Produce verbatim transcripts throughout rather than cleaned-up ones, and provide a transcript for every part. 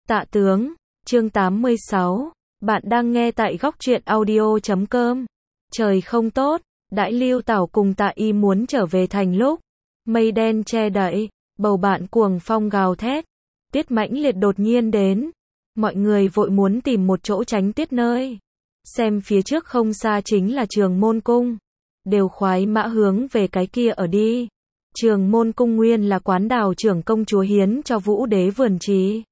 Tạ tướng, chương tám mươi sáu, bạn đang nghe tại góc truyện audio chấm com. Trời không tốt, đãi Lưu Tảo cùng Tạ Y muốn trở về thành lúc, mây đen che đậy, bầu bạn cuồng phong gào thét, tuyết mãnh liệt đột nhiên đến. Mọi người vội muốn tìm một chỗ tránh tuyết nơi. Xem phía trước không xa chính là Trường Môn Cung. Đều khoái mã hướng về cái kia ở đi. Trường Môn Cung nguyên là quán đào trưởng công chúa hiến cho Vũ Đế vườn trí.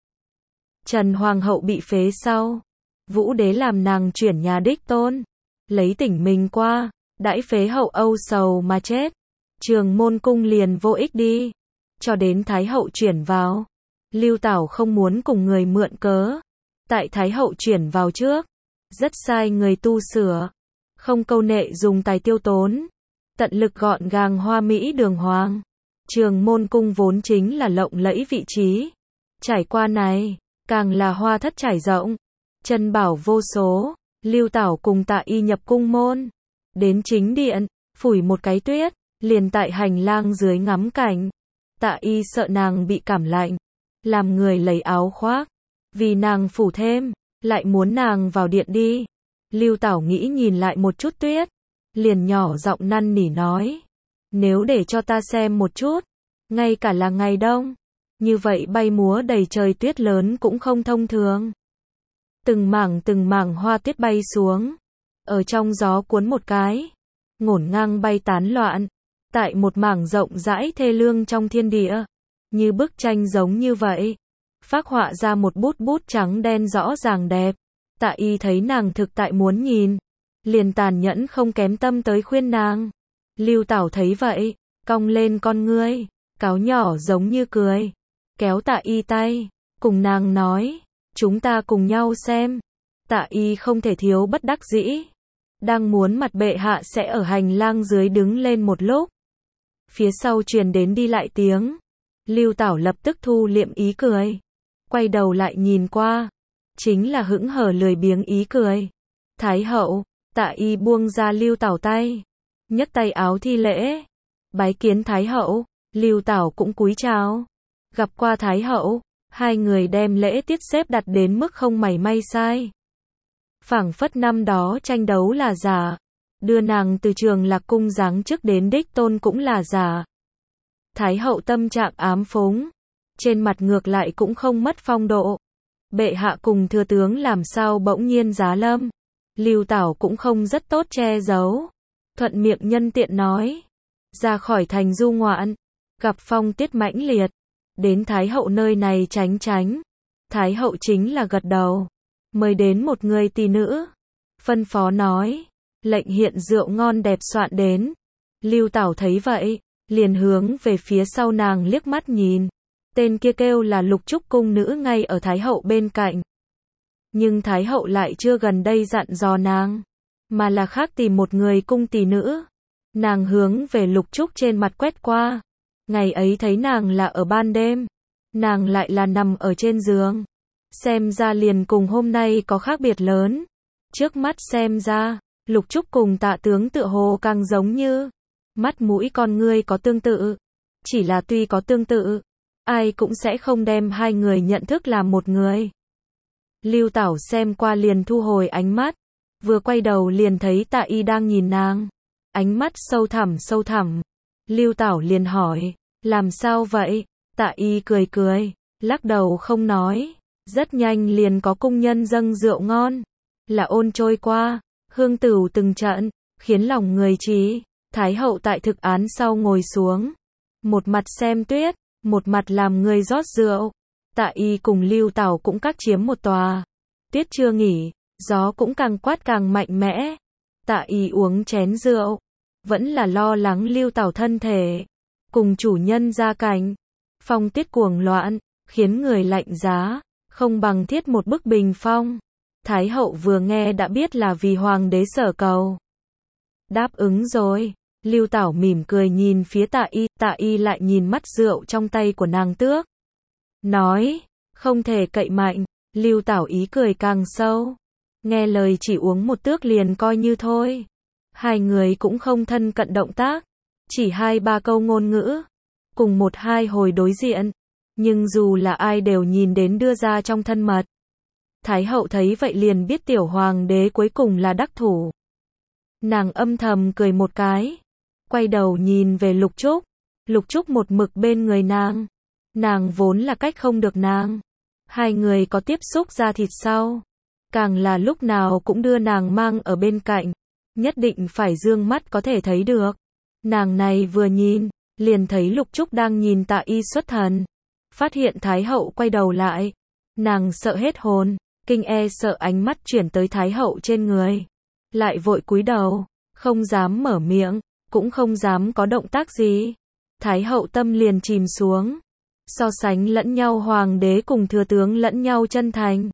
Trần Hoàng hậu bị phế sau, Vũ Đế làm nàng chuyển nhà đích tôn, lấy tỉnh mình qua, đãi phế hậu âu sầu mà chết. Trường Môn Cung liền vô ích đi, cho đến Thái hậu chuyển vào. Lưu Tảo không muốn cùng người mượn cớ, tại Thái hậu chuyển vào trước, rất sai người tu sửa, không câu nệ dùng tài tiêu tốn, tận lực gọn gàng hoa mỹ đường hoàng. Trường Môn Cung vốn chính là lộng lẫy vị trí, trải qua này, càng là hoa thất trải rộng, chân bảo vô số. Lưu Tảo cùng Tạ Y nhập cung môn, đến chính điện, phủi một cái tuyết, liền tại hành lang dưới ngắm cảnh. Tạ Y sợ nàng bị cảm lạnh, làm người lấy áo khoác, vì nàng phủ thêm, lại muốn nàng vào điện đi. Lưu Tảo nghĩ nhìn lại một chút tuyết, liền nhỏ giọng năn nỉ nói, nếu để cho ta xem một chút, ngay cả là ngày đông, như vậy bay múa đầy trời tuyết lớn cũng không thông thường. Từng mảng từng mảng hoa tuyết bay xuống, ở trong gió cuốn một cái, ngổn ngang bay tán loạn, tại một mảng rộng rãi thê lương trong thiên địa, như bức tranh giống như vậy, phác họa ra một bút bút trắng đen rõ ràng đẹp. Tạ Y thấy nàng thực tại muốn nhìn, liền tàn nhẫn không kém tâm tới khuyên nàng. Lưu Tảo thấy vậy, cong lên con ngươi, cáo nhỏ giống như cười, kéo Tạ Y tay, cùng nàng nói, chúng ta cùng nhau xem. Tạ Y không thể thiếu bất đắc dĩ, đang muốn mặt bệ hạ sẽ ở hành lang dưới đứng lên một lúc, phía sau truyền đến đi lại tiếng. Lưu Tảo lập tức thu liệm ý cười, quay đầu lại nhìn qua, chính là hững hờ lười biếng ý cười. Thái hậu. Tạ Y buông ra Lưu Tảo tay, nhấc tay áo thi lễ, bái kiến Thái hậu. Lưu Tảo cũng cúi chào, gặp qua Thái hậu. Hai người đem lễ tiết xếp đặt đến mức không mảy may sai, phảng phất năm đó tranh đấu là giả, đưa nàng từ Trường Lạc cung giáng chức đến đích tôn cũng là giả. Thái hậu tâm trạng ám phúng, trên mặt ngược lại cũng không mất phong độ. Bệ hạ cùng thừa tướng làm sao bỗng nhiên giá lâm? Lưu Tảo cũng không rất tốt che giấu, thuận miệng nhân tiện nói, ra khỏi thành du ngoạn, gặp phong tiết mãnh liệt, đến Thái hậu nơi này tránh tránh. Thái hậu chính là gật đầu, mời đến một người tỷ nữ, phân phó nói, lệnh hiện rượu ngon đẹp soạn đến. Lưu Tảo thấy vậy, liền hướng về phía sau nàng liếc mắt nhìn, tên kia kêu là Lục Trúc cung nữ ngay ở Thái hậu bên cạnh. Nhưng Thái hậu lại chưa gần đây dặn dò nàng, mà là khác tìm một người cung tỷ nữ. Nàng hướng về Lục Trúc trên mặt quét qua, ngày ấy thấy nàng là ở ban đêm, nàng lại là nằm ở trên giường, xem ra liền cùng hôm nay có khác biệt lớn. Trước mắt xem ra, Lục Trúc cùng Tạ tướng tựa hồ càng giống như, mắt mũi con ngươi có tương tự, chỉ là tuy có tương tự, ai cũng sẽ không đem hai người nhận thức làm một người. Lưu Tảo xem qua liền thu hồi ánh mắt, vừa quay đầu liền thấy Tạ Y đang nhìn nàng, ánh mắt sâu thẳm sâu thẳm. Lưu Tảo liền hỏi, làm sao vậy? Tạ Y cười cười, lắc đầu không nói. Rất nhanh liền có cung nhân dâng rượu ngon, là ôn trôi qua, hương tửu từng trận, khiến lòng người trí. Thái hậu tại thực án sau ngồi xuống, một mặt xem tuyết, một mặt làm người rót rượu. Tạ Y cùng Lưu Tảo cũng các chiếm một tòa, tuyết chưa nghỉ, gió cũng càng quát càng mạnh mẽ. Tạ Y uống chén rượu, vẫn là lo lắng Lưu Tảo thân thể, cùng chủ nhân ra cảnh. Phong tuyết cuồng loạn, khiến người lạnh giá, không bằng thiết một bức bình phong. Thái hậu vừa nghe đã biết là vì hoàng đế sở cầu, đáp ứng rồi. Lưu Tảo mỉm cười nhìn phía Tạ Y, Tạ Y lại nhìn mắt rượu trong tay của nàng tước, nói, không thể cậy mạnh. Lưu Tảo ý cười càng sâu, nghe lời chỉ uống một tước liền coi như thôi. Hai người cũng không thân cận động tác, chỉ hai ba câu ngôn ngữ, cùng một hai hồi đối diện, Nhưng dù là ai đều nhìn đến đưa ra trong thân mật. Thái hậu thấy vậy liền biết tiểu hoàng đế cuối cùng là đắc thủ. Nàng âm thầm cười một cái, quay đầu nhìn về Lục Trúc. Lục Trúc một mực bên người nàng. Nàng vốn là cách không được nàng. Hai người có tiếp xúc da thịt sau. Càng là lúc nào cũng đưa nàng mang ở bên cạnh. Nhất định phải dương mắt có thể thấy được. Nàng này vừa nhìn, liền thấy Lục Trúc đang nhìn Tạ Y xuất thần. Phát hiện Thái hậu quay đầu lại. Nàng sợ hết hồn, kinh e sợ ánh mắt chuyển tới Thái hậu trên người. Lại vội cúi đầu, không dám mở miệng, cũng không dám có động tác gì. Thái hậu tâm liền chìm xuống. So sánh lẫn nhau hoàng đế cùng thừa tướng lẫn nhau chân thành.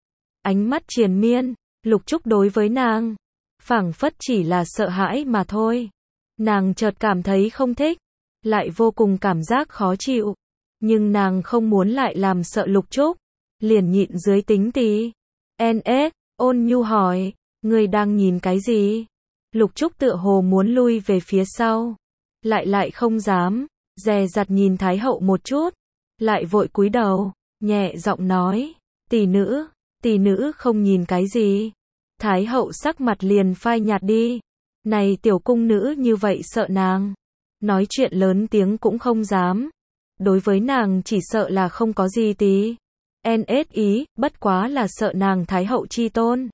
Ánh mắt triền miên, Lục Trúc đối với nàng, phảng phất chỉ là sợ hãi mà thôi. Nàng chợt cảm thấy không thích, lại vô cùng cảm giác khó chịu. Nhưng nàng không muốn lại làm sợ Lục Trúc, liền nhịn dưới tính tí. en ét, ôn nhu hỏi, ngươi đang nhìn cái gì? Lục Trúc tựa hồ muốn lui về phía sau, lại lại không dám, dè dặt nhìn Thái hậu một chút, lại vội cúi đầu, nhẹ giọng nói, tỷ nữ, tỷ nữ không nhìn cái gì. Thái hậu sắc mặt liền phai nhạt đi. Này tiểu cung nữ như vậy sợ nàng, nói chuyện lớn tiếng cũng không dám. Đối với nàng chỉ sợ là không có gì tí. en ét ý, bất quá là sợ nàng Thái hậu chi tôn.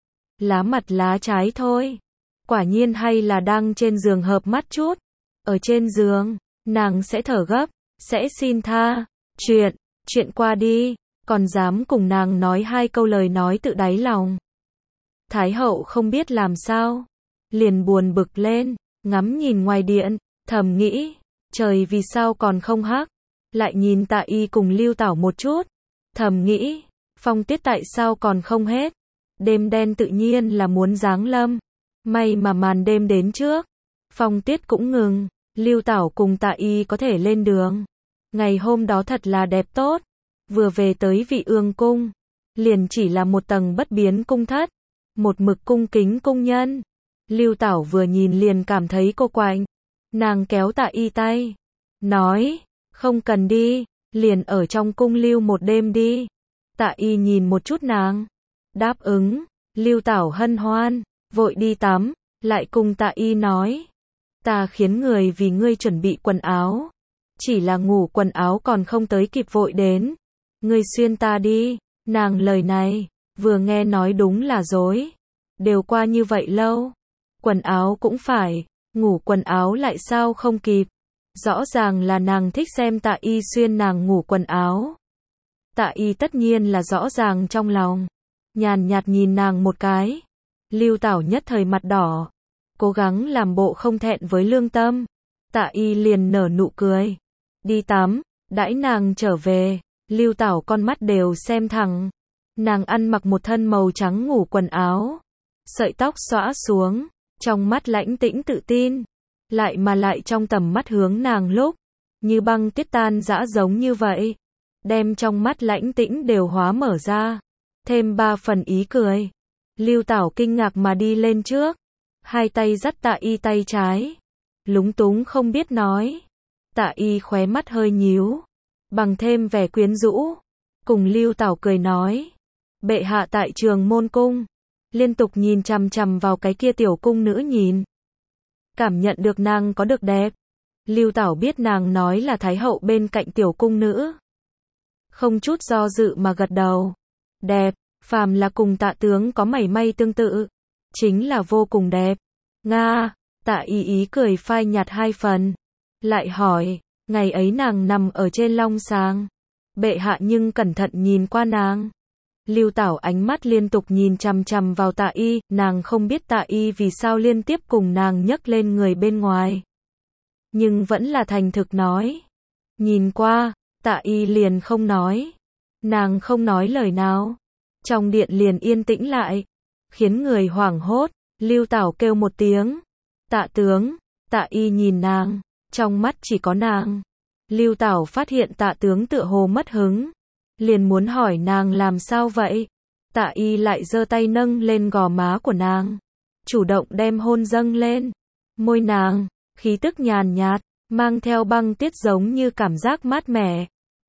Lá mặt lá trái thôi. Quả nhiên hay là đang trên giường hợp mắt chút. Ở trên giường, nàng sẽ thở gấp, sẽ xin tha. Chuyện, chuyện qua đi, còn dám cùng nàng nói hai câu lời nói tự đáy lòng. Thái hậu không biết làm sao, liền buồn bực lên, ngắm nhìn ngoài điện, thầm nghĩ, trời vì sao còn không hắc. Lại nhìn Tạ Y cùng Lưu Tảo một chút, thầm nghĩ, phong tuyết tại sao còn không hết. Đêm đen tự nhiên là muốn giáng lâm. May mà màn đêm đến trước, phong tuyết cũng ngừng, Lưu Tảo cùng Tạ Y có thể lên đường. Ngày hôm đó thật là đẹp tốt. Vừa về tới Vị Ương cung, liền chỉ là một tầng bất biến cung thất, một mực cung kính cung nhân. Lưu Tảo vừa nhìn liền cảm thấy cô quạnh. Nàng kéo Tạ Y tay, nói, không cần đi, liền ở trong cung lưu một đêm đi. Tạ Y nhìn một chút nàng, đáp ứng. Lưu Tảo hân hoan, vội đi tắm, lại cùng Tạ Y nói, ta khiến người vì ngươi chuẩn bị quần áo. Chỉ là ngủ quần áo còn không tới kịp vội đến. Ngươi xuyên ta đi. Nàng lời này, vừa nghe nói đúng là dối. Đều qua như vậy lâu. Quần áo cũng phải, ngủ quần áo lại sao không kịp. Rõ ràng là nàng thích xem Tạ Y xuyên nàng ngủ quần áo. Tạ Y tất nhiên là rõ ràng trong lòng. Nhàn nhạt nhìn nàng một cái. Lưu Tảo nhất thời mặt đỏ. Cố gắng làm bộ không thẹn với lương tâm. Tạ Y liền nở nụ cười. Đi tắm, đãi nàng trở về. Lưu Tảo con mắt đều xem thẳng. Nàng ăn mặc một thân màu trắng ngủ quần áo. Sợi tóc xõa xuống. Trong mắt lãnh tĩnh tự tin. Lại mà lại trong tầm mắt hướng nàng lúc. Như băng tuyết tan dã giống như vậy. Đem trong mắt lãnh tĩnh đều hóa mở ra. Thêm ba phần ý cười. Lưu Tảo kinh ngạc mà đi lên trước. Hai tay dắt Tạ Y tay trái. Lúng túng không biết nói. Tạ Y khóe mắt hơi nhíu. Bằng thêm vẻ quyến rũ. Cùng Lưu Tảo cười nói. Bệ hạ tại Trường Môn cung. Liên tục nhìn chằm chằm vào cái kia tiểu cung nữ nhìn. Cảm nhận được nàng có được đẹp. Lưu Tảo biết nàng nói là Thái hậu bên cạnh tiểu cung nữ. Không chút do dự mà gật đầu. Đẹp, phàm là cùng Tạ tướng có mảy may tương tự. Chính là vô cùng đẹp. Nga, Tạ Y ý cười phai nhạt hai phần. Lại hỏi, ngày ấy nàng nằm ở trên long sàng. Bệ hạ nhưng cẩn thận nhìn qua nàng. Lưu Tảo ánh mắt liên tục nhìn chằm chằm vào Tạ Y, nàng không biết Tạ Y vì sao liên tiếp cùng nàng nhấc lên người bên ngoài. Nhưng vẫn là thành thực nói. Nhìn qua, Tạ Y liền không nói. Nàng không nói lời nào. Trong điện liền yên tĩnh lại. Khiến người hoảng hốt, Lưu Tảo kêu một tiếng. Tạ tướng, Tạ Y nhìn nàng. Trong mắt chỉ có nàng. Lưu Tảo phát hiện Tạ tướng tựa hồ mất hứng. Liền muốn hỏi nàng làm sao vậy. Tạ Y lại giơ tay nâng lên gò má của nàng. Chủ động đem hôn dâng lên. Môi nàng, khí tức nhàn nhạt, mang theo băng tiết giống như cảm giác mát mẻ.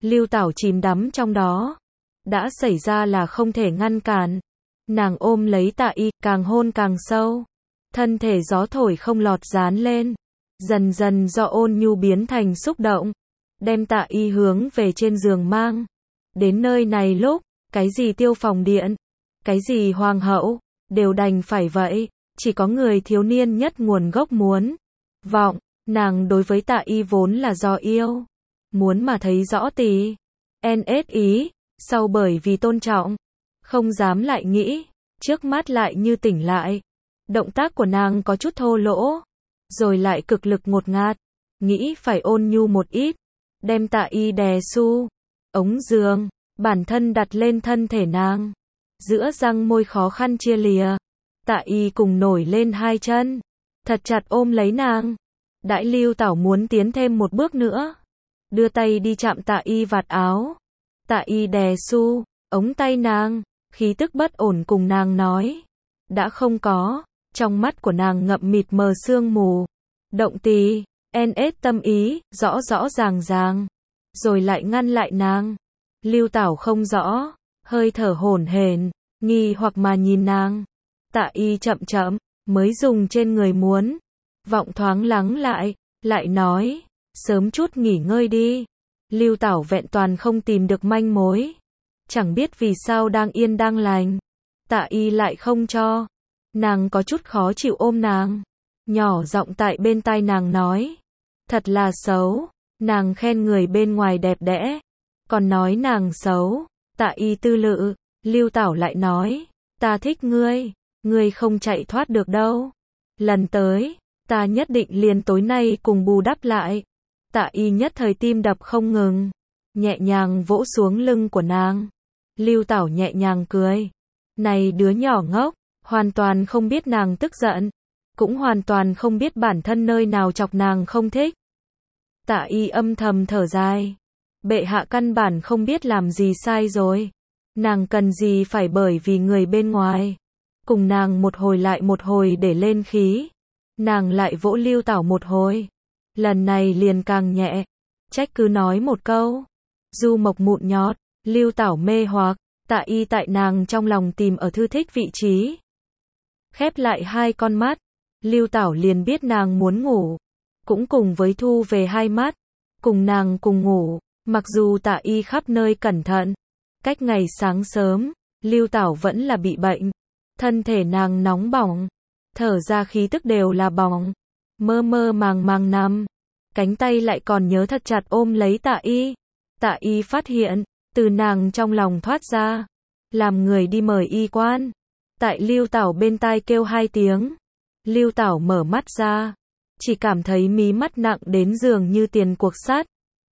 Lưu Tảo chìm đắm trong đó. Đã xảy ra là không thể ngăn cản. Nàng ôm lấy Tạ Y, càng hôn càng sâu. Thân thể gió thổi không lọt dán lên. Dần dần do ôn nhu biến thành xúc động. Đem Tạ Y hướng về trên giường mang. Đến nơi này lúc, cái gì tiêu phòng điện, cái gì hoàng hậu, đều đành phải vậy. Chỉ có người thiếu niên nhất nguồn gốc muốn. Vọng, nàng đối với Tạ Y vốn là do yêu. Muốn mà thấy rõ tí. en ét ý, sau bởi vì tôn trọng. Không dám lại nghĩ. Trước mắt lại như tỉnh lại. Động tác của nàng có chút thô lỗ. Rồi lại cực lực ngột ngạt. Nghĩ phải ôn nhu một ít. Đem Tạ Y đè su. Ống giường. Bản thân đặt lên thân thể nàng. Giữa răng môi khó khăn chia lìa. Tạ Y cùng nổi lên hai chân. Thật chặt ôm lấy nàng. Đãi Lưu Tảo muốn tiến thêm một bước nữa. Đưa tay đi chạm Tạ Y vạt áo. Tạ Y đè su. Ống tay nàng. Khí tức bất ổn cùng nàng nói. Đã không có. Trong mắt của nàng ngậm mịt mờ sương mù. Động tí. en ét tâm ý. Rõ rõ ràng ràng. Rồi lại ngăn lại nàng. Lưu Tảo không rõ. Hơi thở hổn hển. Nghi hoặc mà nhìn nàng. Tạ Y chậm chậm. Mới dùng trên người muốn. Vọng thoáng lắng lại. Lại nói. Sớm chút nghỉ ngơi đi. Lưu Tảo vẹn toàn không tìm được manh mối. Chẳng biết vì sao đang yên đang lành. Tạ Y lại không cho. Nàng có chút khó chịu ôm nàng. Nhỏ giọng tại bên tai nàng nói. Thật là xấu. Nàng khen người bên ngoài đẹp đẽ. Còn nói nàng xấu. Tạ Y tư lự. Lưu Tảo lại nói. Ta thích ngươi. Ngươi không chạy thoát được đâu. Lần tới. Ta nhất định liền tối nay cùng bù đắp lại. Tạ Y nhất thời tim đập không ngừng. Nhẹ nhàng vỗ xuống lưng của nàng. Lưu Tảo nhẹ nhàng cười. Này đứa nhỏ ngốc. Hoàn toàn không biết nàng tức giận. Cũng hoàn toàn không biết bản thân nơi nào chọc nàng không thích. Tạ Y âm thầm thở dài. Bệ hạ căn bản không biết làm gì sai rồi. Nàng cần gì phải bởi vì người bên ngoài. Cùng nàng một hồi lại một hồi để lên khí. Nàng lại vỗ Lưu Tảo một hồi. Lần này liền càng nhẹ. Trách cứ nói một câu. Du mộc mụn nhọt. Lưu Tảo mê hoặc. Tạ Y tại nàng trong lòng tìm ở thư thích vị trí. Khép lại hai con mắt. Lưu Tảo liền biết nàng muốn ngủ. Cũng cùng với thu về hai mắt. Cùng nàng cùng ngủ. Mặc dù Tạ Y khắp nơi cẩn thận. Cách ngày sáng sớm. Lưu Tảo vẫn là bị bệnh. Thân thể nàng nóng bỏng. Thở ra khí tức đều là bỏng. Mơ mơ màng màng nằm. Cánh tay lại còn nhớ thật chặt ôm lấy Tạ Y. Tạ Y phát hiện. Từ nàng trong lòng thoát ra. Làm người đi mời y quan. Tại Lưu Tảo bên tai kêu hai tiếng. Lưu Tảo mở mắt ra. Chỉ cảm thấy mí mắt nặng đến giường như tiền cuộc sắt.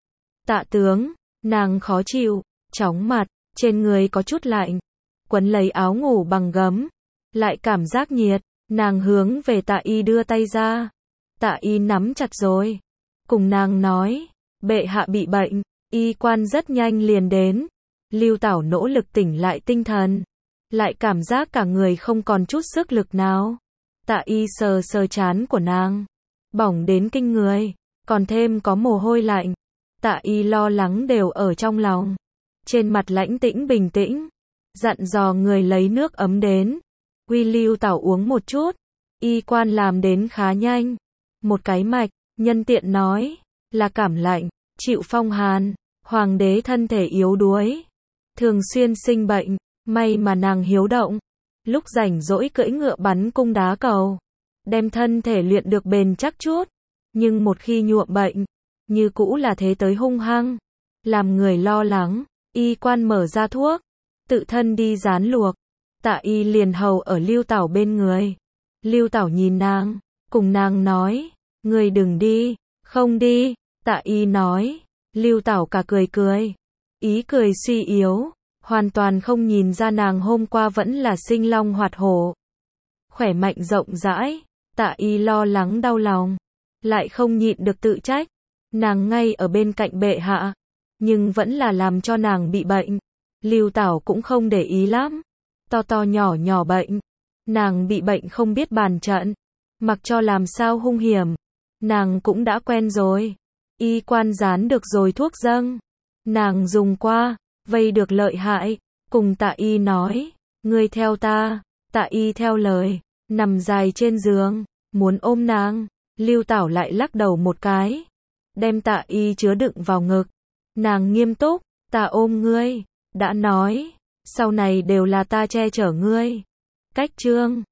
Tạ tướng. Nàng khó chịu. Chóng mặt. Trên người có chút lạnh. Quấn lấy áo ngủ bằng gấm. Lại cảm giác nhiệt. Nàng hướng về Tạ Y đưa tay ra. Tạ Y nắm chặt rồi. Cùng nàng nói. Bệ hạ bị bệnh. Y quan rất nhanh liền đến. Lưu Tảo nỗ lực tỉnh lại tinh thần. Lại cảm giác cả người không còn chút sức lực nào. Tạ Y sờ sờ trán của nàng. Bỏng đến kinh người. Còn thêm có mồ hôi lạnh. Tạ Y lo lắng đều ở trong lòng. Trên mặt lãnh tĩnh bình tĩnh. Dặn dò người lấy nước ấm đến. Quy Lưu Tảo uống một chút. Y quan làm đến khá nhanh. Một cái mạch. Nhân tiện nói. Là cảm lạnh. Chịu phong hàn. Hoàng đế thân thể yếu đuối. Thường xuyên sinh bệnh. May mà nàng hiếu động. Lúc rảnh rỗi cưỡi ngựa bắn cung đá cầu. Đem thân thể luyện được bền chắc chút. Nhưng một khi nhuộm bệnh. Như cũ là thế tới hung hăng. Làm người lo lắng. Y quan mở ra thuốc. Tự thân đi rán luộc. Tạ Y liền hầu ở Lưu Tảo bên người. Lưu Tảo nhìn nàng. Cùng nàng nói. Người đừng đi. Không đi. Tạ Y nói. Lưu Tảo cả cười cười. Ý cười suy yếu. Hoàn toàn không nhìn ra nàng hôm qua vẫn là sinh long hoạt hổ. Khỏe mạnh rộng rãi. Tạ Y lo lắng đau lòng. Lại không nhịn được tự trách. Nàng ngay ở bên cạnh bệ hạ. Nhưng vẫn là làm cho nàng bị bệnh. Lưu Tảo cũng không để ý lắm. To to nhỏ nhỏ bệnh. Nàng bị bệnh không biết bàn trận. Mặc cho làm sao hung hiểm. Nàng cũng đã quen rồi. Y quan dán được rồi thuốc dâng. Nàng dùng qua, vây được lợi hại, cùng Tạ Y nói, ngươi theo ta, Tạ Y theo lời, nằm dài trên giường, muốn ôm nàng, Lưu Tảo lại lắc đầu một cái, đem Tạ Y chứa đựng vào ngực. Nàng nghiêm túc, ta ôm ngươi, đã nói, sau này đều là ta che chở ngươi. Cách chương